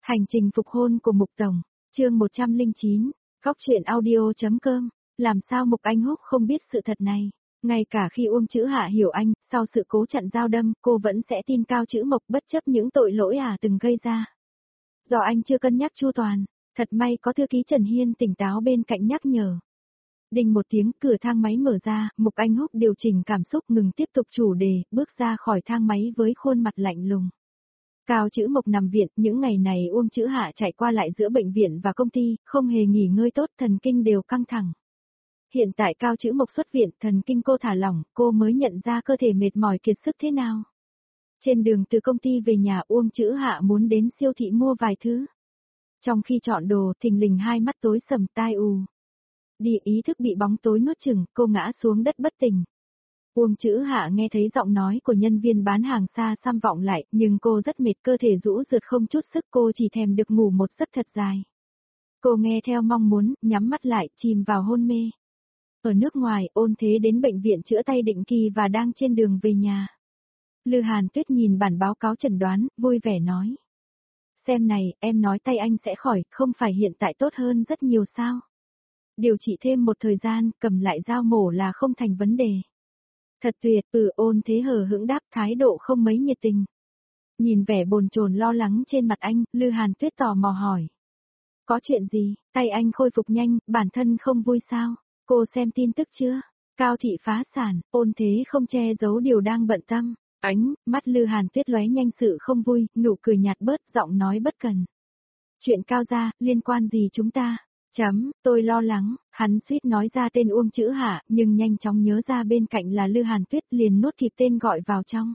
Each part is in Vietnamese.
Hành trình phục hôn của Mục Tổng, chương 109, Góc truyện audio.com, làm sao Mục Anh Húc không biết sự thật này. Ngay cả khi Uông Chữ Hạ hiểu anh, sau sự cố chặn dao đâm, cô vẫn sẽ tin Cao Chữ Mộc bất chấp những tội lỗi từng gây ra. Do anh chưa cân nhắc chu toàn, thật may có thư ký Trần Hiên tỉnh táo bên cạnh nhắc nhở. Đinh một tiếng, cửa thang máy mở ra, Mục Anh Húc điều chỉnh cảm xúc ngừng tiếp tục chủ đề, bước ra khỏi thang máy với khuôn mặt lạnh lùng. Cao Chữ Mộc nằm viện, những ngày này Uông Chữ Hạ chạy qua lại giữa bệnh viện và công ty, không hề nghỉ ngơi tốt, thần kinh đều căng thẳng. Hiện tại Cao Chữ Mộc xuất viện, thần kinh cô thả lỏng, cô mới nhận ra cơ thể mệt mỏi kiệt sức thế nào. Trên đường từ công ty về nhà, Uông Chữ Hạ muốn đến siêu thị mua vài thứ. Trong khi chọn đồ, thình lình hai mắt tối sầm tai ù. Đi, ý thức bị bóng tối nuốt chửng, cô ngã xuống đất bất tỉnh. Uông Chữ Hạ nghe thấy giọng nói của nhân viên bán hàng xa xăm vọng lại, nhưng cô rất mệt, cơ thể rũ rượi không chút sức, cô chỉ thèm được ngủ một giấc thật dài. Cô nghe theo mong muốn, nhắm mắt lại, chìm vào hôn mê. Ở nước ngoài, Ôn Thế đến bệnh viện chữa tay định kỳ và đang trên đường về nhà. Lư Hàn Tuyết nhìn bản báo cáo chẩn đoán, vui vẻ nói. Xem này, em nói tay anh sẽ khỏi, không phải hiện tại tốt hơn rất nhiều sao? Điều trị thêm một thời gian, cầm lại dao mổ là không thành vấn đề. Thật tuyệt, Ôn Thế hờ hững đáp, thái độ không mấy nhiệt tình. Nhìn vẻ bồn chồn lo lắng trên mặt anh, Lư Hàn Tuyết tò mò hỏi. Có chuyện gì, tay anh khôi phục nhanh, bản thân không vui sao? Cô xem tin tức chưa? Cao thị phá sản, Ôn Thế không che giấu điều đang bận tâm. Mắt Lư Hàn Tuyết lóe nhanh sự không vui, nụ cười nhạt bớt, giọng nói bất cần. Chuyện Cao gia, liên quan gì chúng ta? Tôi lo lắng, hắn suýt nói ra tên Uông Chữ Hạ, nhưng nhanh chóng nhớ ra bên cạnh là Lư Hàn Tuyết, liền nuốt kịp tên gọi vào trong.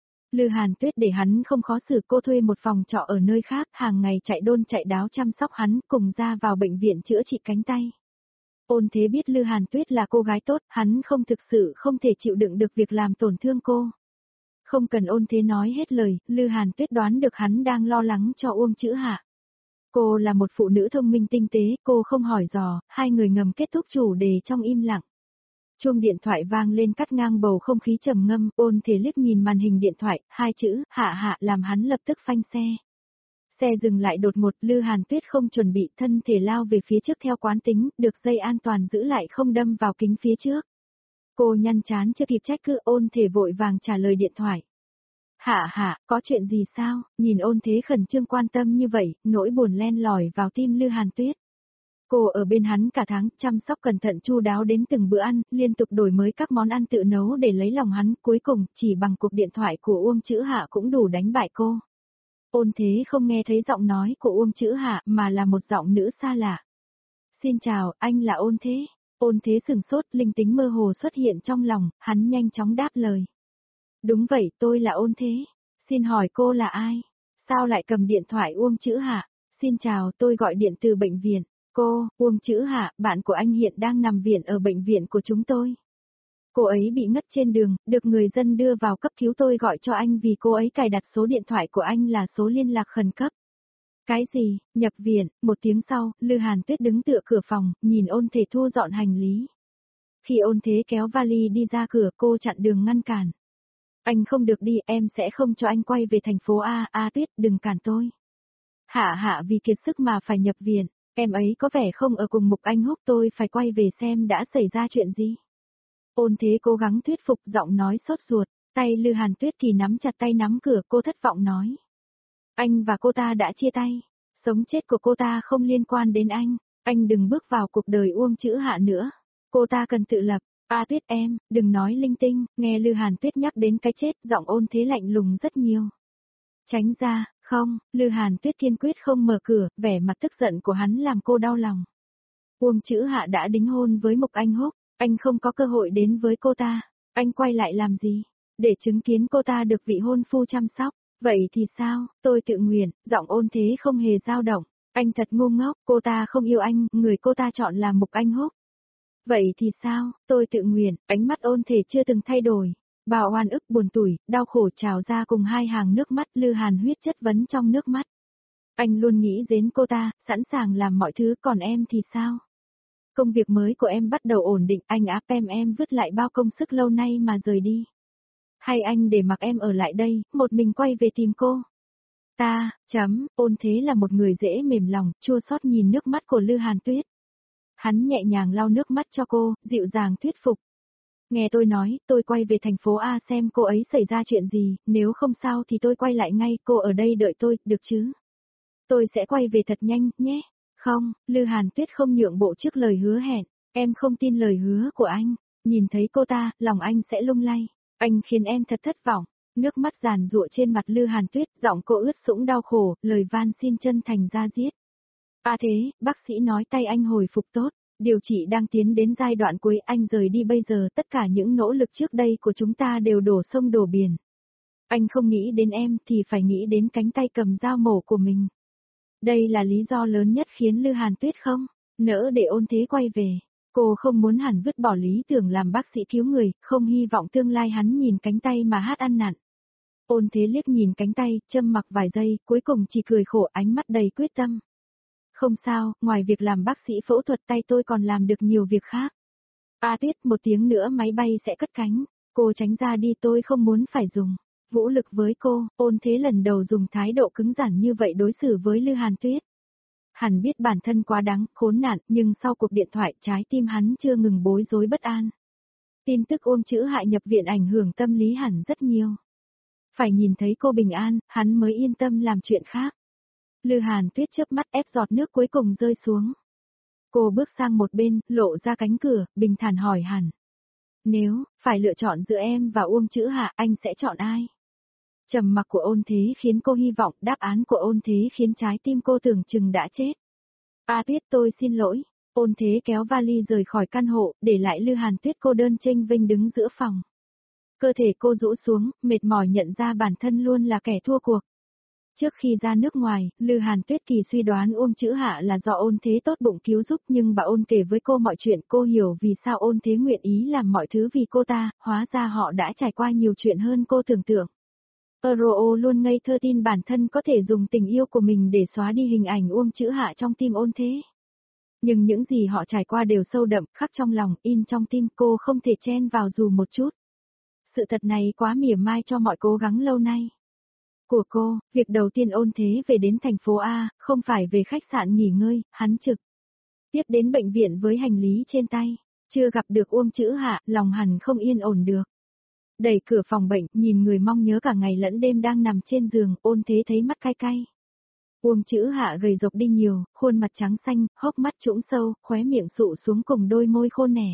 Lư Hàn Tuyết để hắn không khó xử, cô thuê một phòng trọ ở nơi khác, hàng ngày chạy đôn chạy đáo chăm sóc hắn, cùng ra vào bệnh viện chữa trị cánh tay. Ôn Thế biết Lư Hàn Tuyết là cô gái tốt, hắn không thực sự không thể chịu đựng được việc làm tổn thương cô. Không cần Ôn Thế nói hết lời, Lư Hàn Tuyết đoán được hắn đang lo lắng cho Uông Chữ Hạ. Cô là một phụ nữ thông minh tinh tế, cô không hỏi dò, hai người ngầm kết thúc chủ đề trong im lặng. Chuông điện thoại vang lên cắt ngang bầu không khí trầm ngâm, Ôn Thế liếc nhìn màn hình điện thoại, hai chữ, Hạ làm hắn lập tức phanh xe. Xe dừng lại đột ngột, Lư Hàn Tuyết không chuẩn bị, thân thể lao về phía trước theo quán tính, được dây an toàn giữ lại không đâm vào kính phía trước. Cô nhăn chán chưa kịp trách cứ, Ôn Thế vội vàng trả lời điện thoại. Hạ, có chuyện gì sao? Nhìn Ôn Thế khẩn trương quan tâm như vậy, nỗi buồn len lỏi vào tim Lư Hàn Tuyết. Cô ở bên hắn cả tháng, chăm sóc cẩn thận chu đáo đến từng bữa ăn, liên tục đổi mới các món ăn tự nấu để lấy lòng hắn, cuối cùng, chỉ bằng cuộc điện thoại của Uông Chữ Hạ cũng đủ đánh bại cô. Ôn Thế không nghe thấy giọng nói của Uông Chữ Hạ, mà là một giọng nữ xa lạ. Xin chào, anh là Ôn Thế. Ôn Thế sừng sốt, linh tính mơ hồ xuất hiện trong lòng, hắn nhanh chóng đáp lời. Đúng vậy, tôi là Ôn Thế. Xin hỏi cô là ai? Sao lại cầm điện thoại Uông Chữ Hạ? Xin chào, tôi gọi điện từ bệnh viện. Cô, Uông Chữ Hạ, bạn của anh hiện đang nằm viện ở bệnh viện của chúng tôi. Cô ấy bị ngất trên đường, được người dân đưa vào cấp cứu, tôi gọi cho anh vì cô ấy cài đặt số điện thoại của anh là số liên lạc khẩn cấp. Cái gì, nhập viện? Một tiếng sau, Lư Hàn Tuyết đứng tựa cửa phòng, nhìn Ôn Thế thu dọn hành lý. Khi Ôn Thế kéo vali đi ra cửa, cô chặn đường ngăn cản. Anh không được đi, em sẽ không cho anh quay về thành phố A. Tuyết, đừng cản tôi. Hạ vì kiệt sức mà phải nhập viện, em ấy có vẻ không ở cùng Mục Anh Húc, tôi phải quay về xem đã xảy ra chuyện gì. Ôn Thế cố gắng thuyết phục, giọng nói sốt ruột, tay Lư Hàn Tuyết kỳ nắm chặt tay nắm cửa, cô thất vọng nói. Anh và cô ta đã chia tay, sống chết của cô ta không liên quan đến anh đừng bước vào cuộc đời Uông Chữ Hạ nữa. Cô ta cần tự lập. Tuyết em, đừng nói linh tinh, nghe Lư Hàn Tuyết nhắc đến cái chết, giọng Ôn Thế lạnh lùng rất nhiều. Tránh ra, không, Lư Hàn Tuyết kiên quyết không mở cửa, vẻ mặt tức giận của hắn làm cô đau lòng. Uông Chữ Hạ đã đính hôn với Mục Anh Húc, anh không có cơ hội đến với cô ta, anh quay lại làm gì? Để chứng kiến cô ta được vị hôn phu chăm sóc, vậy thì sao, tôi tự nguyện, giọng Ôn Thế không hề dao động, anh thật ngu ngốc, cô ta không yêu anh, người cô ta chọn là Mục Anh Húc. Vậy thì sao, tôi tự nguyện, ánh mắt Ôn Thế chưa từng thay đổi. Bao oan ức buồn tủi, đau khổ trào ra cùng hai hàng nước mắt, Lư Hàn huyết chất vấn trong nước mắt. Anh luôn nghĩ đến cô ta, sẵn sàng làm mọi thứ, còn em thì sao? Công việc mới của em bắt đầu ổn định, anh áp em vứt lại bao công sức lâu nay mà rời đi. Hay anh để mặc em ở lại đây, một mình quay về tìm cô? Ôn thế là một người dễ mềm lòng, chua xót nhìn nước mắt của Lư Hàn Tuyết. Hắn nhẹ nhàng lau nước mắt cho cô, dịu dàng thuyết phục. Nghe tôi nói, tôi quay về thành phố A xem cô ấy xảy ra chuyện gì, nếu không sao thì tôi quay lại ngay, cô ở đây đợi tôi, được chứ? Tôi sẽ quay về thật nhanh, nhé. Không, Lư Hàn Tuyết không nhượng bộ trước lời hứa hẹn, em không tin lời hứa của anh. Nhìn thấy cô ta, lòng anh sẽ lung lay. Anh khiến em thật thất vọng. Nước mắt giàn giụa trên mặt Lư Hàn Tuyết, giọng cô ướt sũng đau khổ, lời van xin chân thành ra diết. Thế, bác sĩ nói tay anh hồi phục tốt, điều trị đang tiến đến giai đoạn cuối, anh rời đi bây giờ, tất cả những nỗ lực trước đây của chúng ta đều đổ sông đổ biển. Anh không nghĩ đến em thì phải nghĩ đến cánh tay cầm dao mổ của mình. Đây là lý do lớn nhất khiến Lư Hàn Tuyết không nỡ để Ôn Thế quay về. Cô không muốn hẳn vứt bỏ lý tưởng làm bác sĩ cứu người, không hy vọng tương lai hắn nhìn cánh tay mà hát ăn nặn. Ôn Thế liếc nhìn cánh tay, châm mặc vài giây, cuối cùng chỉ cười khổ, ánh mắt đầy quyết tâm. Không sao, ngoài việc làm bác sĩ phẫu thuật tay tôi còn làm được nhiều việc khác. Tuyết, một tiếng nữa máy bay sẽ cất cánh. Cô tránh ra đi, tôi không muốn phải dùng vũ lực với cô. Ôn Thế lần đầu dùng thái độ cứng rắn như vậy đối xử với Lư Hàn Tuyết. Hắn biết bản thân quá đáng, khốn nạn, nhưng sau cuộc điện thoại trái tim hắn chưa ngừng bối rối bất an. Tin tức Uông Chữ Hại nhập viện ảnh hưởng tâm lý hắn rất nhiều. Phải nhìn thấy cô bình an, hắn mới yên tâm làm chuyện khác. Lư Hàn Tuyết chớp mắt ép giọt nước cuối cùng rơi xuống. Cô bước sang một bên, lộ ra cánh cửa, bình thản hỏi hắn. Nếu phải lựa chọn giữa em và Uông Chữ Hạ, anh sẽ chọn ai? Trầm mặc của Ôn Thế khiến cô hy vọng, đáp án của Ôn Thế khiến trái tim cô tưởng chừng đã chết. Tuyết, tôi xin lỗi. Ôn Thế kéo vali rời khỏi căn hộ, để lại Lư Hàn Tuyết cô đơn chênh vênh đứng giữa phòng. Cơ thể cô rũ xuống, mệt mỏi nhận ra bản thân luôn là kẻ thua cuộc. Trước khi ra nước ngoài, Lư Hàn Tuyết kỳ suy đoán Uông Chữ Hạ là do Ôn Thế tốt bụng cứu giúp, nhưng bà Ôn kể với cô mọi chuyện, cô hiểu vì sao Ôn Thế nguyện ý làm mọi thứ vì cô ta, hóa ra họ đã trải qua nhiều chuyện hơn cô tưởng tượng. Euro luôn ngây thơ tin bản thân có thể dùng tình yêu của mình để xóa đi hình ảnh Uông Chữ Hạ trong tim Ôn Thế. Nhưng những gì họ trải qua đều sâu đậm, khắc trong lòng, in trong tim, cô không thể chen vào dù một chút. Sự thật này quá mỉa mai cho mọi cố gắng lâu nay của cô. Việc đầu tiên Ôn Thế về đến thành phố A, không phải về khách sạn nghỉ ngơi, hắn trực tiếp đến bệnh viện với hành lý trên tay. Chưa gặp được Uông Chữ Hạ, lòng hắn không yên ổn được. Đẩy cửa phòng bệnh, nhìn người mong nhớ cả ngày lẫn đêm đang nằm trên giường, Ôn Thế thấy mắt cay cay. Uông Chữ Hạ gầy rộc đi nhiều, khuôn mặt trắng xanh, hốc mắt trũng sâu, khóe miệng sụ xuống cùng đôi môi khô nẻ.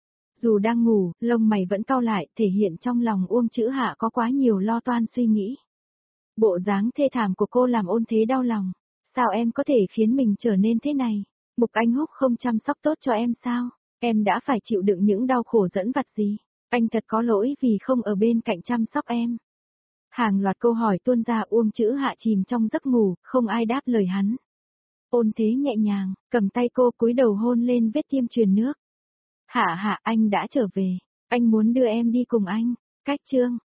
Dù đang ngủ, lông mày vẫn cau lại, thể hiện trong lòng Uông Chữ Hạ có quá nhiều lo toan suy nghĩ. Bộ dáng thê thảm của cô làm Ôn Thế đau lòng. Sao em có thể khiến mình trở nên thế này? Mục Anh Húc không chăm sóc tốt cho em sao? Em đã phải chịu đựng những đau khổ dẫn vặt gì? Anh thật có lỗi vì không ở bên cạnh chăm sóc em. Hàng loạt câu hỏi tuôn ra, Uông Chữ Hạ chìm trong giấc ngủ, không ai đáp lời hắn. Ôn Thế nhẹ nhàng, cầm tay cô cúi đầu hôn lên vết tiêm truyền nước. Hạ, anh đã trở về. Anh muốn đưa em đi cùng anh. Cách chương.